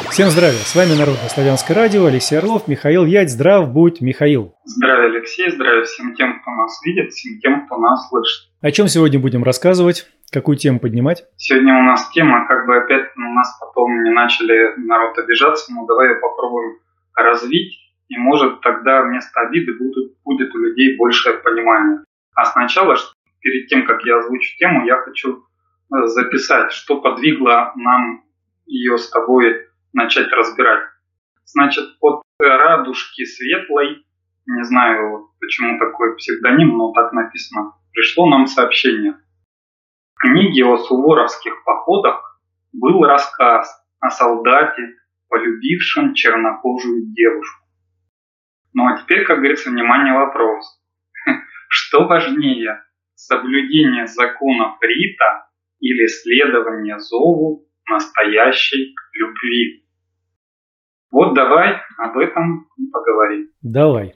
Всем здравия, с вами Народно-славянское радио, Алексей Орлов, Михаил Ять. Здрав будь, Михаил. Здравия, Алексей, здравия всем тем, кто нас видит, всем тем, кто нас слышит. О чем сегодня будем рассказывать? Какую тему поднимать? Сегодня у нас тема, как бы опять у нас потом не начали народ обижаться, но давай ее попробуем развить, и может тогда вместо обиды будет у людей большее понимание. А сначала, перед тем, как я озвучу тему, я хочу записать, что подвигло нам ее с тобой начать разбирать. Значит, под радужки светлой, не знаю, почему такой псевдоним, но так написано, пришло нам сообщение. В книге о суворовских походах был рассказ о солдате, полюбившем чернокожую девушку. Ну а теперь, как говорится, внимание, вопрос. Что важнее, соблюдение законов Рита или следование зову настоящей любви? Вот давай об этом и поговорим. Давай.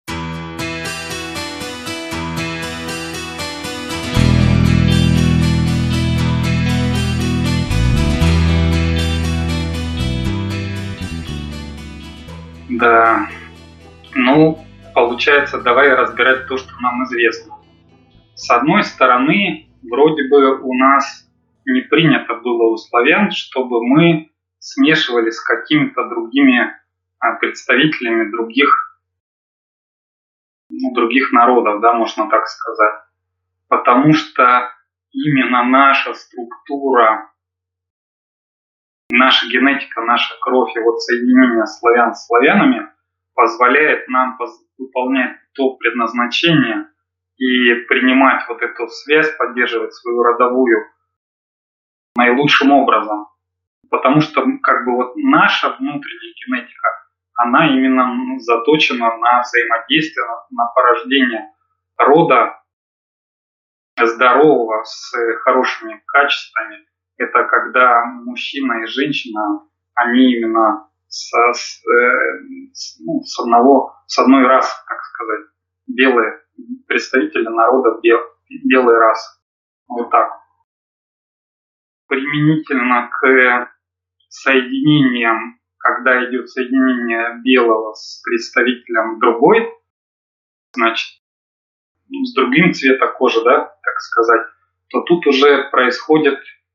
Да, получается, давай разбирать то, что нам известно. С одной стороны, вроде бы у нас не принято было у славян, чтобы мы смешивались с какими-то другими представителями других народов, да, можно так сказать. Потому что именно наша структура, наша генетика, наша кровь и вот соединение славян с славянами позволяет нам выполнять то предназначение и принимать вот эту связь, поддерживать свою родовую наилучшим образом. Потому что как бы вот наша внутренняя генетика, она именно заточена на взаимодействие, на порождение рода здорового с хорошими качествами. Это когда мужчина и женщина, они именно с одной расы, как сказать, белые представители народа белой расы. Вот так. Применительно к соединениям, когда идет соединение белого с представителем другой, значит, с другим цветом кожи, да, так сказать, то тут уже происходит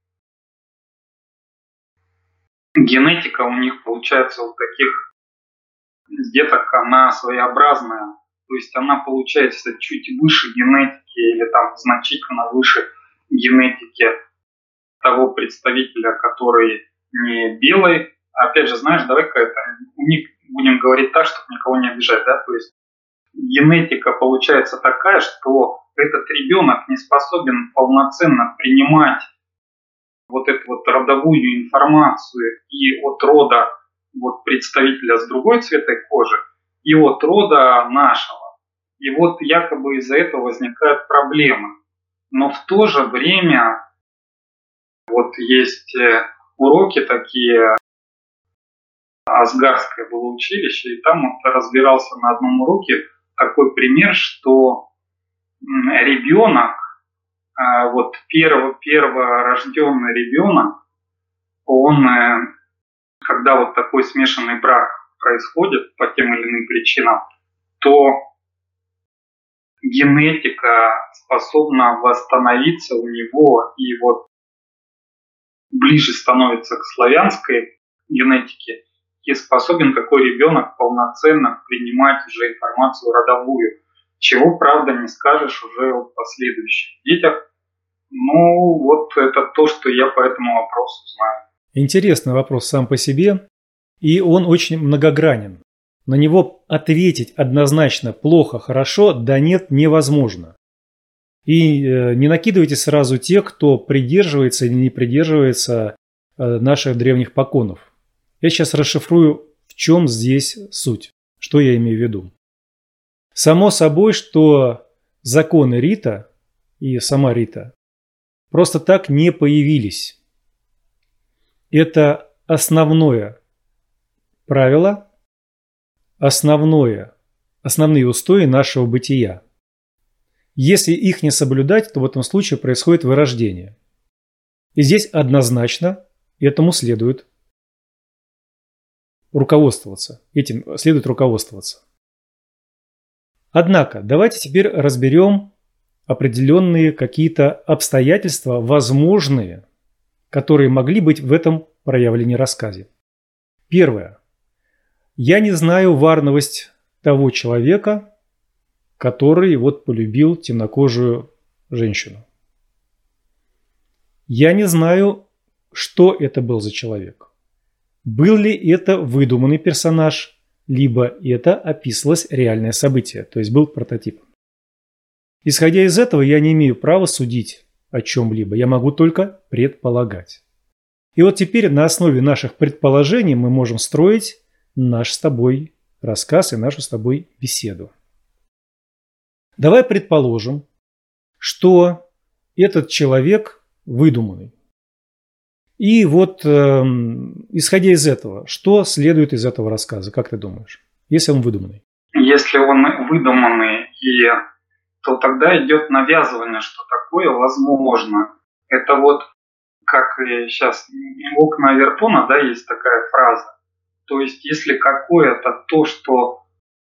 генетика у них, получается, у таких деток, она своеобразная, то есть она получается чуть выше генетики или там значительно выше генетики того представителя, который не белый. Опять же, знаешь, давай-ка у них будем говорить так, чтобы никого не обижать, да, то есть генетика получается такая, что этот ребенок не способен полноценно принимать вот эту вот родовую информацию и от рода вот представителя с другой цветой кожи, и от рода нашего. И вот якобы из-за этого возникают проблемы. Но в то же время вот есть уроки такие, Асгарское было училище, и там вот разбирался на одном уроке такой пример, что ребенок, вот перворожденный ребенок, он, когда вот такой смешанный брак происходит по тем или иным причинам, то генетика способна восстановиться у него и вот ближе становится к славянской генетике, и способен такой ребенок полноценно принимать уже информацию родовую, чего, правда, не скажешь уже о последующих детях. Ну, вот это то, что я по этому вопросу знаю. Интересный вопрос сам по себе, и он очень многогранен. На него ответить однозначно плохо, хорошо, да нет, невозможно. И не накидывайте сразу тех, кто придерживается или не придерживается наших древних поконов. Я сейчас расшифрую, в чем здесь суть, что я имею в виду. Само собой, что законы Рита и сама Рита просто так не появились. Это основное правило, основные устои нашего бытия. Если их не соблюдать, то в этом случае происходит вырождение. И здесь однозначно этому следует руководствоваться. Этим следует руководствоваться. Однако, давайте теперь разберем определенные какие-то обстоятельства, возможные, которые могли быть в этом проявлении рассказе. Первое. Я не знаю варновость того человека, который полюбил темнокожую женщину. Я не знаю, что это был за человек. Был ли это выдуманный персонаж, либо это описывалось реальное событие, то есть был прототип. Исходя из этого, я не имею права судить о чем-либо, я могу только предполагать. И теперь на основе наших предположений мы можем строить наш с тобой рассказ и нашу с тобой беседу. Давай предположим, что этот человек выдуманный. И исходя из этого, что следует из этого рассказа, как ты думаешь, если он выдуманный? Если он выдуманный, то тогда идет навязывание, что такое возможно. Это как сейчас окна Авертона, да, есть такая фраза. То есть, если какое-то то, что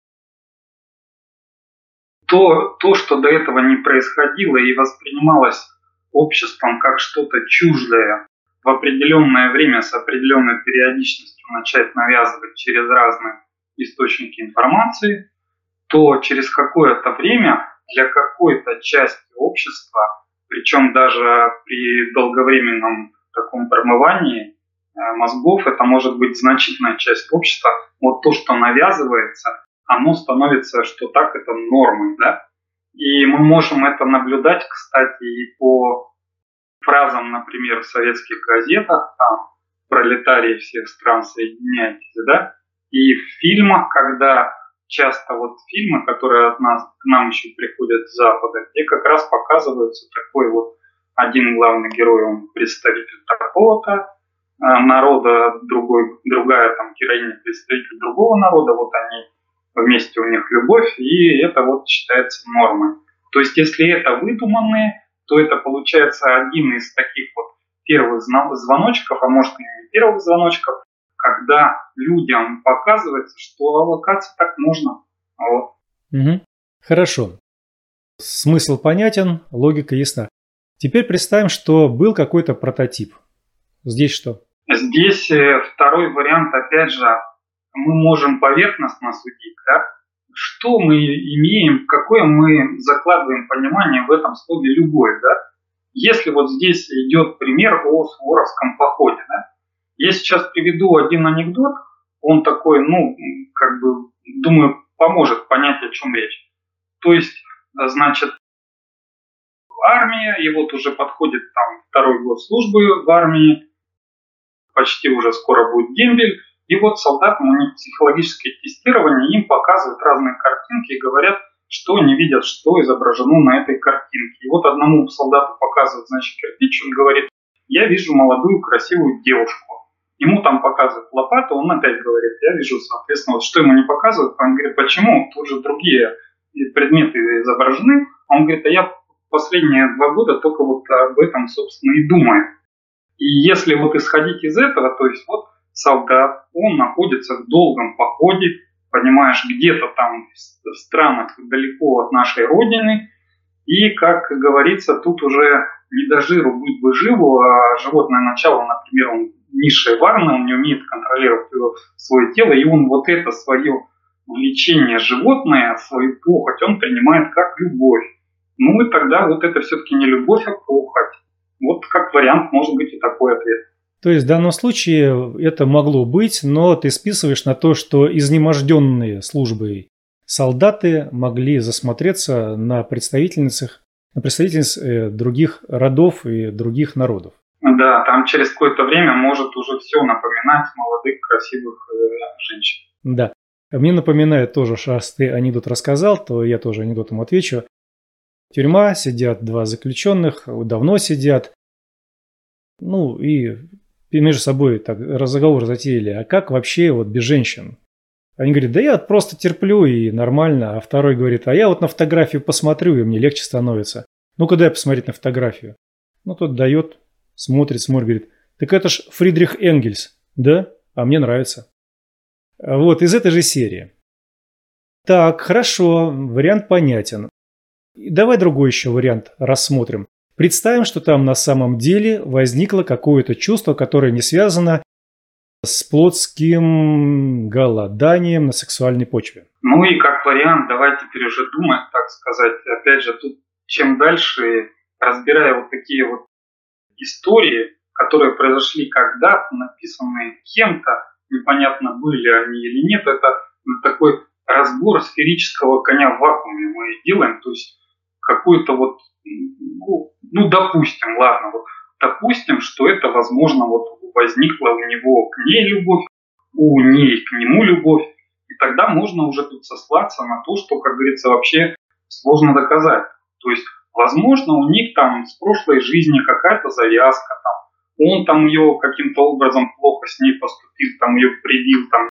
до этого не происходило и воспринималось обществом как что-то чуждое, в определенное время с определенной периодичностью начать навязывать через разные источники информации, то через какое-то время для какой-то части общества, причем даже при долговременном таком промывании мозгов, это может быть значительная часть общества, то, что навязывается, оно становится, что так это нормой, да? И мы можем это наблюдать, кстати, и по фразам, например, в советских газетах, там, пролетарии всех стран, соединяйтесь, да? И в фильмах, когда часто фильмы, которые к нам еще приходят с Запада, где как раз показывается такой один главный герой, он представитель такого-то народа, другая там героиня представитель другого народа, они вместе, у них любовь, и это считается нормой. То есть, если это выдуманные, то это получается один из таких первых звоночков, а может и не первых звоночков, когда людям показывается, что оказывается так можно. Угу. Хорошо. Смысл понятен, логика ясна. Теперь представим, что был какой-то прототип. Здесь что? Здесь второй вариант, опять же, мы можем поверхностно судить, да? Что мы имеем, какое мы закладываем понимание в этом слове «любовь», да? Если здесь идет пример о Суворовском походе, да? Я сейчас приведу один анекдот, он такой, думаю, поможет понять, о чем речь. То есть, значит, армия, и уже подходит там второй год службы в армии, почти уже скоро будет дембель, и солдатам у них психологическое тестирование, им показывают разные картинки и говорят, что они видят, что изображено на этой картинке. И одному солдату показывают, кирпич, он говорит, я вижу молодую красивую девушку. Ему там показывают лопату, он опять говорит, я вижу, соответственно, что ему не показывают, он говорит, почему, тут же другие предметы изображены, он говорит, а я последние 2 года только об этом, собственно, и думаю. И если исходить из этого, то есть солдат, он находится в долгом походе, понимаешь, где-то там в странах далеко от нашей родины, и, как говорится, тут уже не до жиру быть бы живу, а животное начало, например, он низшее варное, он не умеет контролировать свое тело, и он это свое влечение животное, свою похоть, он принимает как любовь. И тогда это все-таки не любовь, а похоть. Как вариант может быть и такой ответ. То есть в данном случае это могло быть, но ты списываешь на то, что изнеможденные службой солдаты могли засмотреться на представительниц других родов и других народов. Да, там через какое-то время может уже все напоминать молодых, красивых женщин. Да. Мне напоминает тоже, раз ты анекдот рассказал, то я тоже анекдотом отвечу. Тюрьма, сидят 2 заключенных, давно сидят. И между собой так разговор затеяли. А как вообще без женщин? Они говорят, да я просто терплю и нормально. А второй говорит, а я на фотографию посмотрю, и мне легче становится. Ну-ка дай посмотреть на фотографию. Тот дает, смотрит, говорит, так это ж Фридрих Энгельс. Да? А мне нравится. Вот, из этой же серии. Так, хорошо, вариант понятен. Давай другой еще вариант рассмотрим. Представим, что там на самом деле возникло какое-то чувство, которое не связано с плотским голоданием на сексуальной почве. Ну и как вариант, давай теперь уже думать, так сказать. Опять же, тут чем дальше, разбирая вот такие вот истории, которые произошли когда-то, написанные кем-то, непонятно, были они или нет, это такой разбор сферического коня в вакууме мы делаем, то есть какую-то вот, ну, допустим, ладно, вот допустим, что это, возможно, вот возникла у него к ней любовь, у ней к нему любовь, и тогда можно уже тут сослаться на то, что, как говорится, вообще сложно доказать. То есть, возможно, у них там с прошлой жизни какая-то завязка, там, он там ее каким-то образом плохо с ней поступил, там ее прибил, там,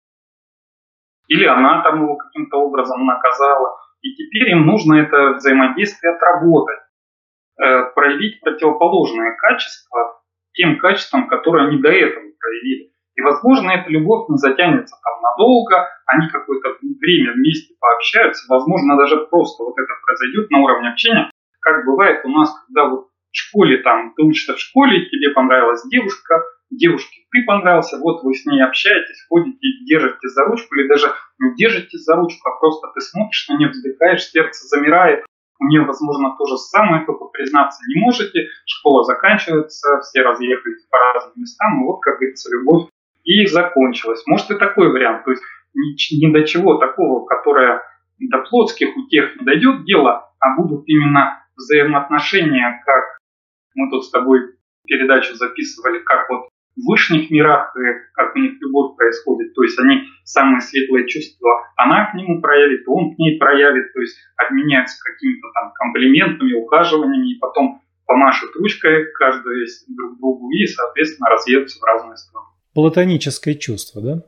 или она там его каким-то образом наказала. И теперь им нужно это взаимодействие отработать, проявить противоположные качества тем качествам, которые они до этого проявили. И, возможно, эта любовь не затянется там надолго, они какое-то время вместе пообщаются, возможно, даже просто вот это произойдет на уровне общения, как бывает у нас, когда вот в школе, там, ты учишься в школе, тебе понравилась девушка, девушке ты понравился, вот вы с ней общаетесь, ходите, держите за ручку, или даже не держите за ручку, а просто ты смотришь на нее, вздыхаешь, сердце замирает, у нее, возможно, то же самое, только признаться не можете, школа заканчивается, все разъехались по разным местам, и вот, как говорится, любовь и закончилась. Может и такой вариант, то есть ни до чего такого, которое до плотских утех не дойдет дело, а будут именно взаимоотношения, как мы тут с тобой передачу записывали, как вот в высших мирах, как у них любовь происходит, то есть они самые светлые чувства, она к нему проявит, он к ней проявит, то есть обменяются какими-то там комплиментами, ухаживаниями, и потом помашут ручкой каждый друг другу и, соответственно, разъедутся в разные стороны. Платоническое чувство, да?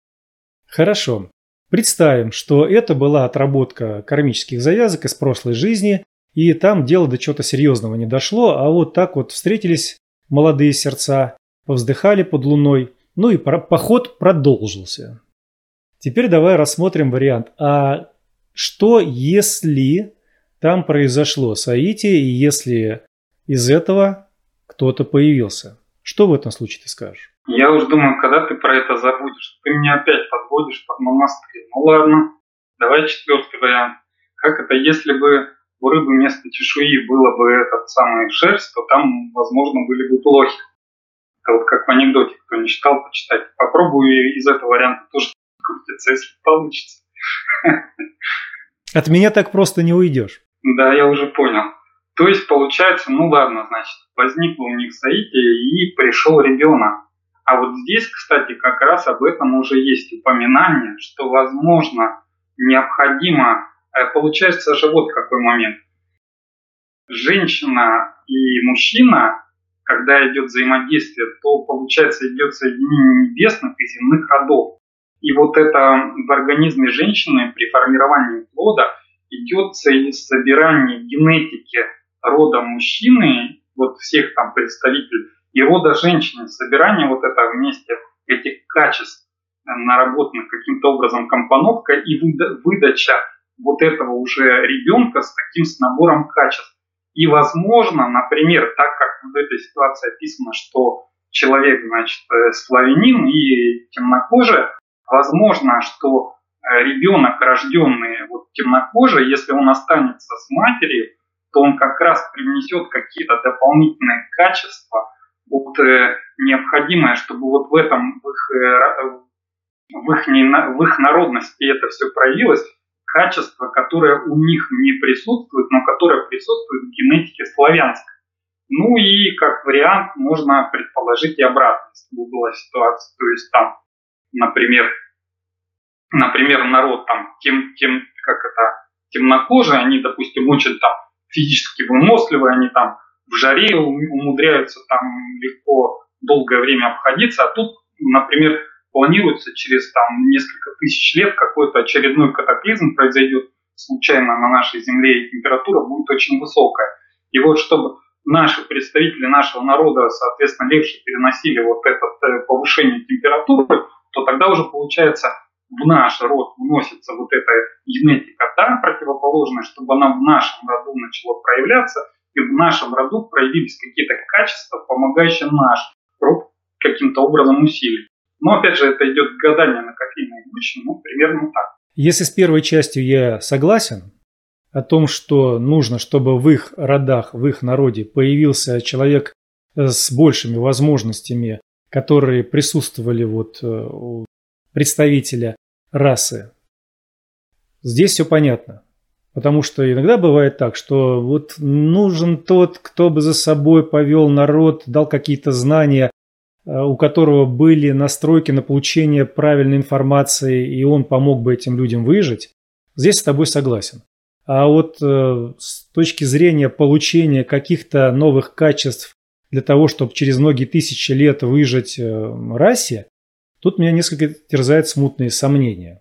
Хорошо. Представим, что это была отработка кармических завязок из прошлой жизни, и там дело до чего-то серьезного не дошло, а вот так вот встретились молодые сердца, повздыхали под луной, ну и поход продолжился. Теперь давай рассмотрим вариант. А что, если там произошло соитие, и если из этого кто-то появился? Что в этом случае ты скажешь? Я уж думаю, когда ты про это забудешь, ты меня опять подводишь под монастырь. Ну ладно, давай четвертый вариант. Как это, если бы у рыбы вместо чешуи было бы этот самый шерсть, то там, возможно, были бы блохи. Это вот как в анекдоте, кто не читал, почитать. Попробую из этого варианта тоже крутиться, если получится. От меня так просто не уйдешь. Да, я уже понял. То есть, получается, ну ладно, значит, возникло у них соитие и пришел ребенок. А вот здесь, кстати, как раз об этом уже есть упоминание, что, возможно, необходимо... Получается же вот какой момент. Женщина и мужчина, когда идет взаимодействие, то, получается, идет соединение небесных и земных родов. И вот это в организме женщины при формировании плода идет собирание генетики рода мужчины, вот всех там представителей, и рода женщины, собирание вот это вместе этих качеств, наработанных каким-то образом компоновка и выдача вот этого уже ребенка с таким с набором качеств. И возможно, например, так как в этой ситуации описано, что человек, значит, славянин и темнокожий, возможно, что ребенок, рожденный вот темнокожий, если он останется с матерью, то он как раз привнесет какие-то дополнительные качества, вот, необходимое, чтобы вот в этом, в их народности это все проявилось, качество, которое у них не присутствует, но которое присутствует в генетике славянской. Ну и как вариант можно предположить и обратно, если бы была ситуация. То есть там, например, народ там темнокожие, они, допустим, очень там физически выносливые, они там в жаре умудряются там легко долгое время обходиться, а тут, например, планируется через там несколько тысяч лет какой-то очередной катаклизм произойдет случайно на нашей Земле, и температура будет очень высокая. И вот чтобы наши представители нашего народа, соответственно, легче переносили вот это повышение температуры, то тогда уже получается в наш род вносится вот эта генетика, та противоположная, чтобы она в нашем роду начала проявляться, и в нашем роду проявились какие-то качества, помогающие наш род каким-то образом усилить. Но опять же, это идет гадание на кофейной гуще, примерно так. Если с первой частью я согласен, о том, что нужно, чтобы в их родах, в их народе появился человек с большими возможностями, которые присутствовали у представителя расы. Здесь все понятно. Потому что иногда бывает так, что нужен тот, кто бы за собой повел народ, дал какие-то знания, у которого были настройки на получение правильной информации, и он помог бы этим людям выжить. Здесь с тобой согласен. А с точки зрения получения каких-то новых качеств для того, чтобы через многие тысячи лет выжить расе, тут меня несколько терзает смутные сомнения.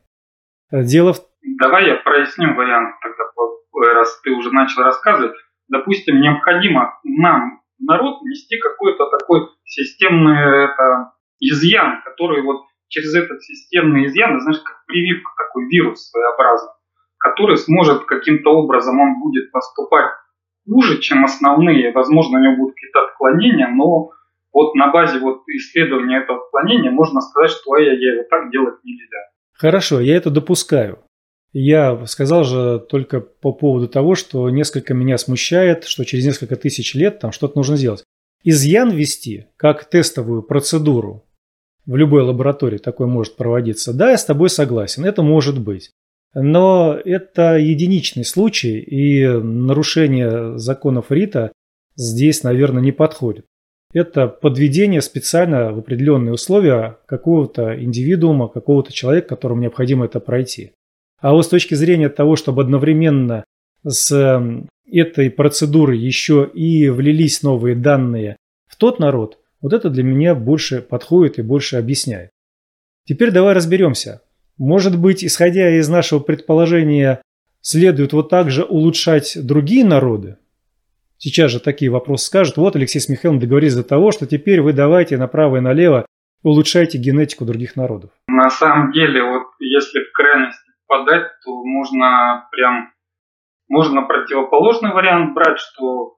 Давай я проясню вариант тогда, раз ты уже начал рассказывать. Допустим, необходимо нам, народ, нести какой-то такой системный изъян, который через этот системный изъян, знаешь, как прививка, такой вирус своеобразный, который сможет каким-то образом, он будет поступать хуже, чем основные. Возможно, у него будут какие-то отклонения, но на базе исследования этого отклонения можно сказать, что ай-яй-яй, так делать нельзя. Хорошо, я это допускаю. Я сказал же только по поводу того, что несколько меня смущает, что через несколько тысяч лет там что-то нужно сделать. Изъян ввести, как тестовую процедуру, в любой лаборатории такое может проводиться. Да, я с тобой согласен, это может быть. Но это единичный случай, и нарушение законов Рита здесь, наверное, не подходит. Это подведение специально в определенные условия какого-то индивидуума, какого-то человека, которому необходимо это пройти. А с точки зрения того, чтобы одновременно с этой процедурой еще и влились новые данные в тот народ, это для меня больше подходит и больше объясняет. Теперь давай разберемся. Может быть, исходя из нашего предположения, следует так же улучшать другие народы? Сейчас же такие вопросы скажут. Алексей с Михаилом договорились до того, что теперь вы давайте направо и налево улучшайте генетику других народов. На самом деле, если в крайности подать, то можно противоположный вариант брать, что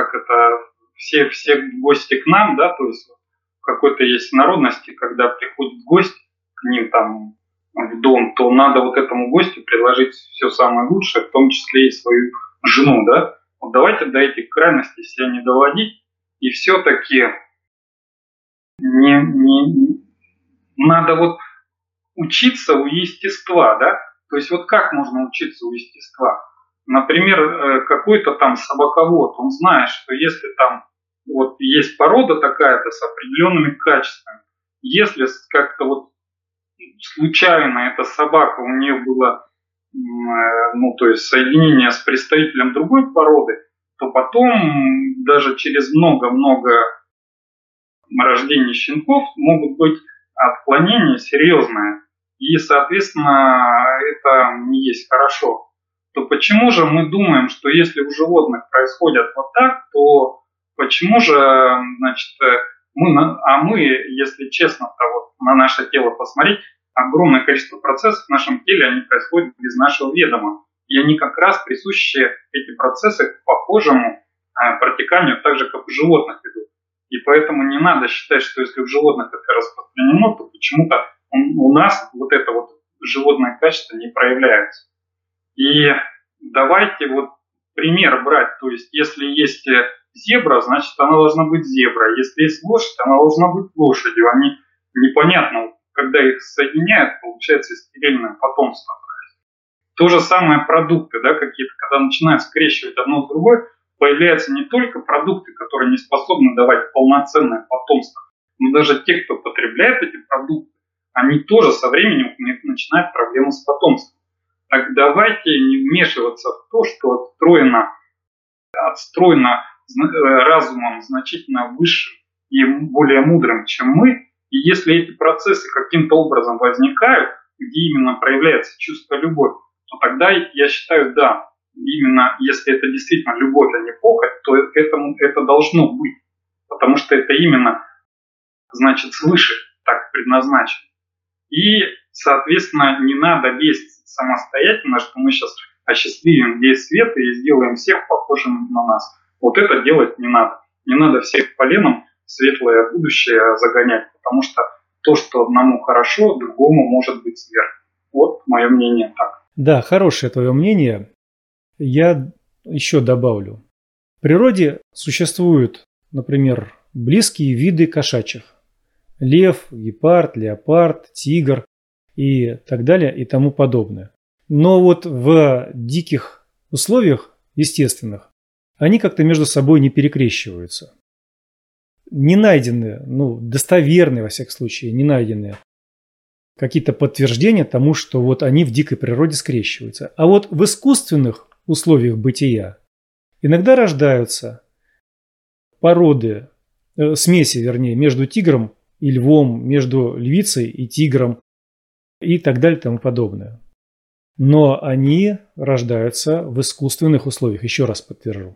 все гости к нам, да, то есть в какой-то есть народности, когда приходит гость к ним там в дом, то надо этому гостю предложить все самое лучшее, в том числе и свою жену, да. Давайте до этих крайностей себя не доводить, и все-таки надо учиться у естества, да. То есть как можно учиться у естества? Например, какой-то там собаковод, он знает, что если там есть порода такая-то с определенными качествами, если как-то случайно эта собака, у нее было то есть соединение с представителем другой породы, то потом даже через много-много рождений щенков могут быть отклонения серьезные. И, соответственно, это не есть хорошо. То почему же мы думаем, что если у животных происходит так, то почему же, мы, если честно-то на наше тело посмотреть, огромное количество процессов в нашем теле, они происходят без нашего ведома. И они как раз присущи, эти процессы, к похожему протеканию, так же, как у животных идут. И поэтому не надо считать, что если у животных это распространено, то почему-то у нас это животное качество не проявляется. И давайте пример брать. То есть, если есть зебра, значит, она должна быть зеброй. Если есть лошадь, она должна быть лошадью. Они непонятно, когда их соединяют, получается стерильное потомство. То же самое продукты, да, какие-то, когда начинают скрещивать одно с другой, появляются не только продукты, которые не способны давать полноценное потомство, но даже те, кто потребляет эти продукты, они тоже со временем у них начинают проблемы с потомством. Так давайте не вмешиваться в то, что отстроено разумом значительно выше и более мудрым, чем мы. И если эти процессы каким-то образом возникают, где именно проявляется чувство любовь, то тогда я считаю, да, именно если это действительно любовь, а не похоть, то это должно быть. Потому что это именно, значит, свыше так предназначено. И Соответственно, не надо лезть самостоятельно, что мы сейчас осчастливим весь свет и сделаем всех похожими на нас. Вот это делать не надо. Не надо всех поленом в светлое будущее загонять, потому что то, что одному хорошо, другому может быть сверх. Вот мое мнение так. Да, хорошее твое мнение. Я еще добавлю. В природе существуют, например, близкие виды кошачьих. Лев, гепард, леопард, тигр и так далее и тому подобное. Но вот в диких условиях естественных они как-то между собой не перекрещиваются. Не найдены, достоверные во всяком случае, не найдены какие-то подтверждения тому, что вот они в дикой природе скрещиваются. А вот в искусственных условиях бытия иногда рождаются породы, смеси, вернее, между тигром и львом, между львицей и тигром и так далее и тому подобное. Но они рождаются в искусственных условиях, еще раз подтвержу.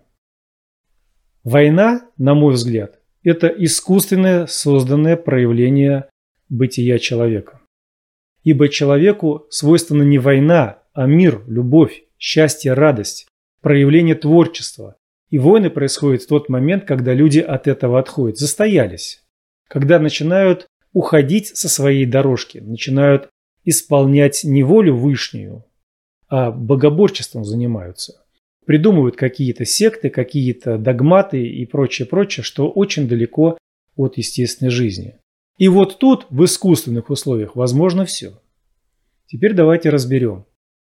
Война, на мой взгляд, это искусственное созданное проявление бытия человека. Ибо человеку свойственна не война, а мир, любовь, счастье, радость, проявление творчества. И войны происходят в тот момент, когда люди от этого отходят, застоялись. Когда начинают уходить со своей дорожки, начинают исполнять не волю вышнюю, а богоборчеством занимаются. Придумывают какие-то секты, какие-то догматы и прочее, что очень далеко от естественной жизни. И вот тут, в искусственных условиях, возможно все. Теперь давайте разберем.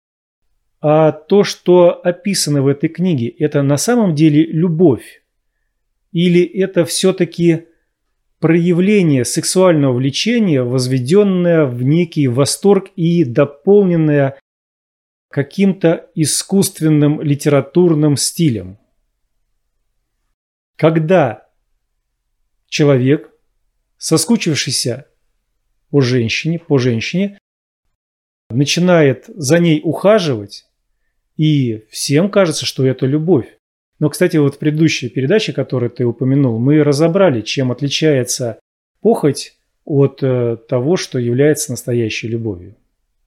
А то, что описано в этой книге, это на самом деле любовь? Или это все-таки проявление сексуального влечения, возведенное в некий восторг и дополненное каким-то искусственным литературным стилем? Когда человек, соскучившийся по женщине, начинает за ней ухаживать, и всем кажется, что это любовь. Но, кстати, вот в предыдущей передаче, которую ты упомянул, мы разобрали, чем отличается похоть от того, что является настоящей любовью.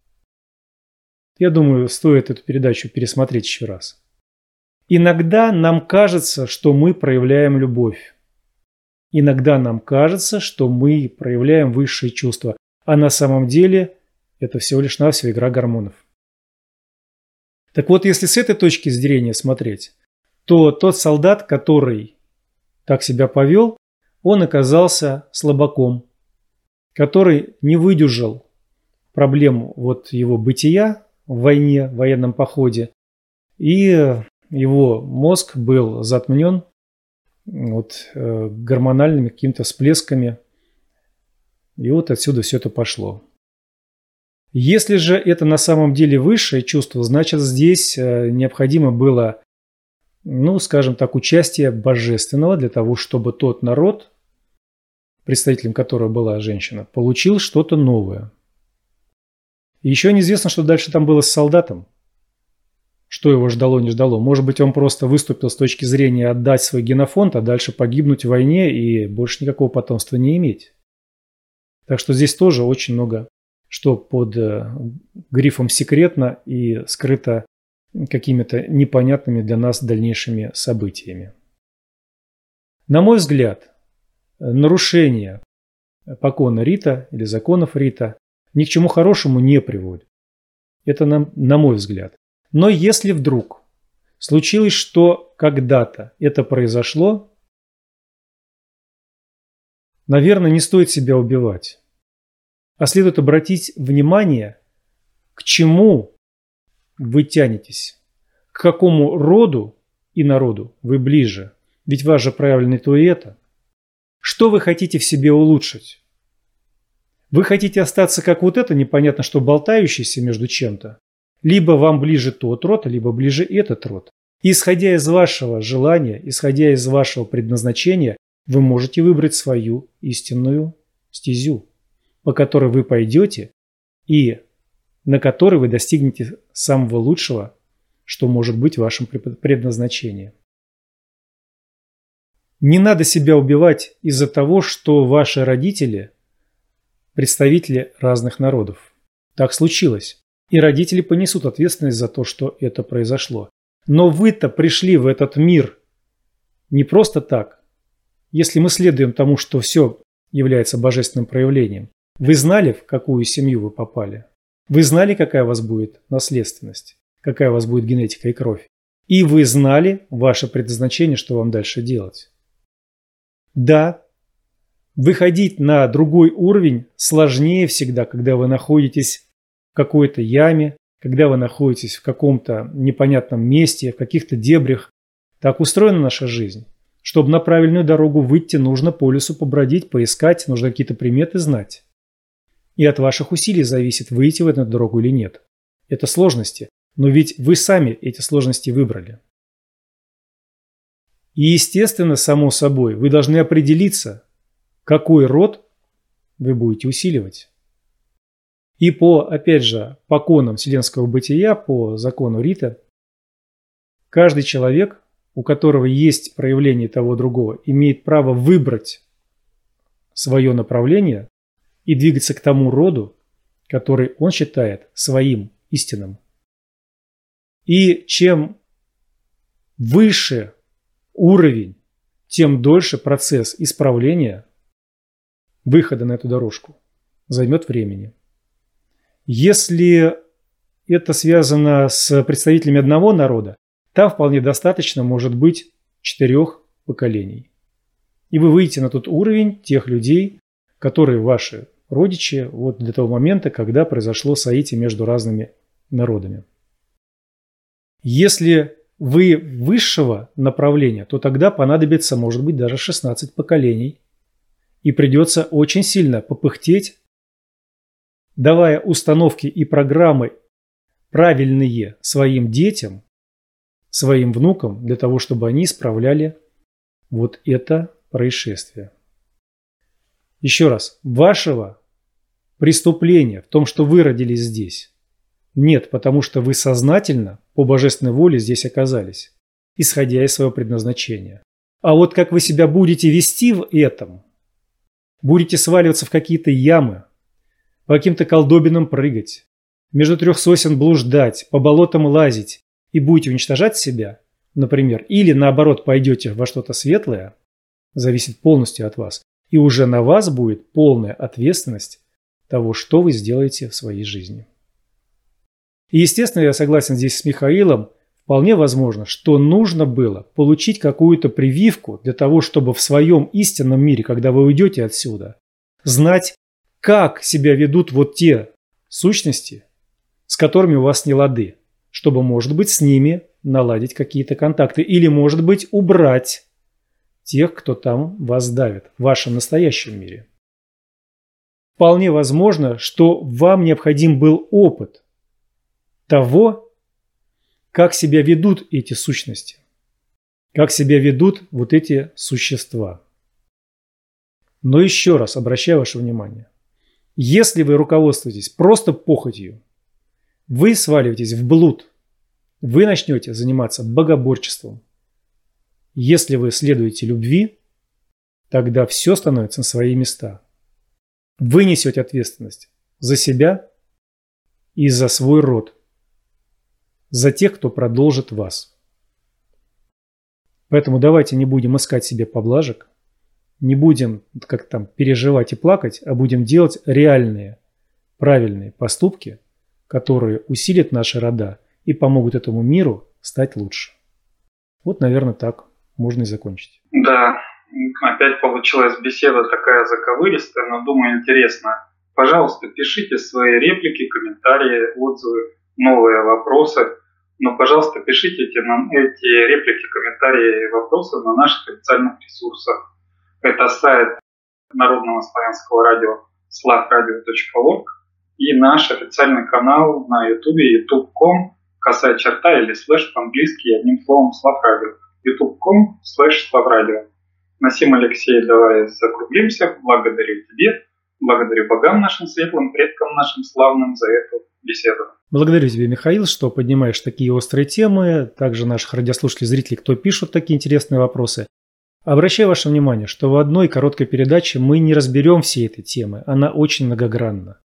Я думаю, стоит эту передачу пересмотреть еще раз. Иногда нам кажется, что мы проявляем любовь. Иногда нам кажется, что мы проявляем высшие чувства, а на самом деле это всего лишь навсего игра гормонов. Так вот, если с этой точки зрения смотреть, то тот солдат, который так себя повел, он оказался слабаком, который не выдержал проблему вот его бытия в войне, в военном походе, и его мозг был затмнен гормональными какими-то всплесками, и вот отсюда все это пошло. Если же это на самом деле высшее чувство, значит здесь необходимо было, скажем так, участие божественного для того, чтобы тот народ, представителем которого была женщина, получил что-то новое. И еще неизвестно, что дальше там было с солдатом. Что его ждало, не ждало. Может быть, он просто выступил с точки зрения отдать свой генофонд, а дальше погибнуть в войне и больше никакого потомства не иметь. Так что здесь тоже очень много, что под грифом «секретно» и скрыто какими-то непонятными для нас дальнейшими событиями. На мой взгляд, нарушение покона Рита или законов Рита ни к чему хорошему не приводит. Это на мой взгляд. Но если вдруг случилось, что когда-то это произошло, наверное, не стоит себя убивать. А следует обратить внимание, к чему вы тянетесь, к какому роду и народу вы ближе. Ведь вас же проявлено то и это. Что вы хотите в себе улучшить? Вы хотите остаться как вот это, непонятно что болтающееся между чем-то? Либо вам ближе тот род, либо ближе этот род. И исходя из вашего желания, исходя из вашего предназначения, вы можете выбрать свою истинную стезю, по которой вы пойдете и на которой вы достигнете самого лучшего, что может быть в вашем предназначении. Не надо себя убивать из-за того, что ваши родители – представители разных народов. Так случилось. И родители понесут ответственность за то, что это произошло. Но вы-то пришли в этот мир не просто так. Если мы следуем тому, что все является божественным проявлением, вы знали, в какую семью вы попали? Вы знали, какая у вас будет наследственность, какая у вас будет генетика и кровь? И вы знали ваше предназначение, что вам дальше делать? Да, выходить на другой уровень сложнее всегда, когда вы находитесь в какой-то яме, когда вы находитесь в каком-то непонятном месте, в каких-то дебрях. Так устроена наша жизнь. Чтобы на правильную дорогу выйти, нужно по лесу побродить, поискать, нужно какие-то приметы знать. И от ваших усилий зависит, выйти в эту дорогу или нет. Это сложности, но ведь вы сами эти сложности выбрали. И естественно, само собой, вы должны определиться, какой род вы будете усиливать. И опять же, по конам вселенского бытия, по закону Рита, каждый человек, у которого есть проявление того другого, имеет право выбрать свое направление и двигаться к тому роду, который он считает своим истинным. И чем выше уровень, тем дольше процесс исправления, выхода на эту дорожку займет времени. Если это связано с представителями одного народа, там вполне достаточно может быть 4 поколений. И вы выйдете на тот уровень тех людей, которые ваши родичи вот до того момента, когда произошло соитие между разными народами. Если вы высшего направления, то тогда понадобится, может быть, даже 16 поколений. И придется очень сильно попыхтеть, давая установки и программы правильные своим детям, своим внукам, для того, чтобы они исправляли вот это происшествие. Еще раз, вашего преступления в том, что вы родились здесь, нет, потому что вы сознательно по божественной воле здесь оказались, исходя из своего предназначения. А вот как вы себя будете вести в этом, будете сваливаться в какие-то ямы, по каким-то колдобинам прыгать, между 3 сосен блуждать, по болотам лазить и будете уничтожать себя, например, или наоборот пойдете во что-то светлое, зависит полностью от вас, и уже на вас будет полная ответственность того, что вы сделаете в своей жизни. И естественно, я согласен здесь с Михаилом, вполне возможно, что нужно было получить какую-то прививку для того, чтобы в своем истинном мире, когда вы уйдете отсюда, знать, как себя ведут вот те сущности, с которыми у вас не лады, чтобы, может быть, с ними наладить какие-то контакты или, может быть, убрать тех, кто там вас давит в вашем настоящем мире. Вполне возможно, что вам необходим был опыт того, как себя ведут эти сущности, как себя ведут вот эти существа. Но еще раз обращаю ваше внимание, если вы руководствуетесь просто похотью, вы сваливаетесь в блуд, вы начнете заниматься богоборчеством. Если вы следуете любви, тогда все становится на свои места. Вы несете ответственность за себя и за свой род, за тех, кто продолжит вас. Поэтому давайте не будем искать себе поблажек, не будем как там переживать и плакать, а будем делать реальные, правильные поступки, которые усилят наши рода и помогут этому миру стать лучше. Вот, наверное, так можно и закончить. Да, опять получилась беседа такая заковыристая, но, думаю, интересная. Пожалуйста, пишите свои реплики, комментарии, отзывы, новые вопросы. Но, пожалуйста, пишите эти реплики, комментарии и вопросы на наших официальных ресурсах. Это сайт Народного славянского радио slavradio.org и наш официальный канал на YouTube youtube.com // или слэш по-английски одним словом Slavradio. youtube.com // Насим Алексей, давай закруглимся. Благодарю тебе, благодарю богам нашим светлым, предкам нашим славным за эту беседу. Благодарю тебя, Михаил, что поднимаешь такие острые темы, также наших радиослушателей, зрителей, кто пишут такие интересные вопросы. Обращаю ваше внимание, что в одной короткой передаче мы не разберем все этой темы, она очень многогранна.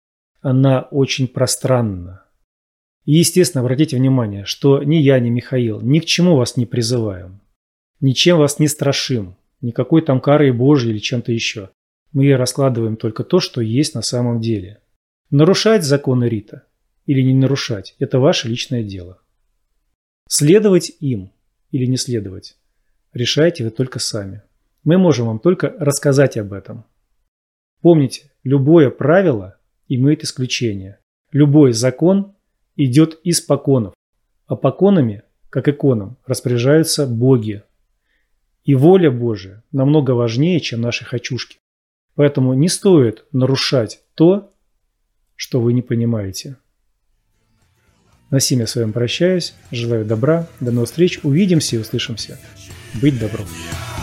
она очень пространна. И, естественно, обратите внимание, что ни я, ни Михаил ни к чему вас не призываем. Ничем вас не страшим. Никакой там карой Божьей или чем-то еще. Мы раскладываем только то, что есть на самом деле. Нарушать законы Рита или не нарушать – это ваше личное дело. Следовать им или не следовать – решаете вы только сами. Мы можем вам только рассказать об этом. Помните, любое правило имеет исключение. Любой закон идет из поконов, а поконами, как иконам, распоряжаются боги. И воля Божия намного важнее, чем наши хочушки. Поэтому не стоит нарушать то, что вы не понимаете. На сим я с вами прощаюсь. Желаю добра. До новых встреч. Увидимся и услышимся. Быть добром.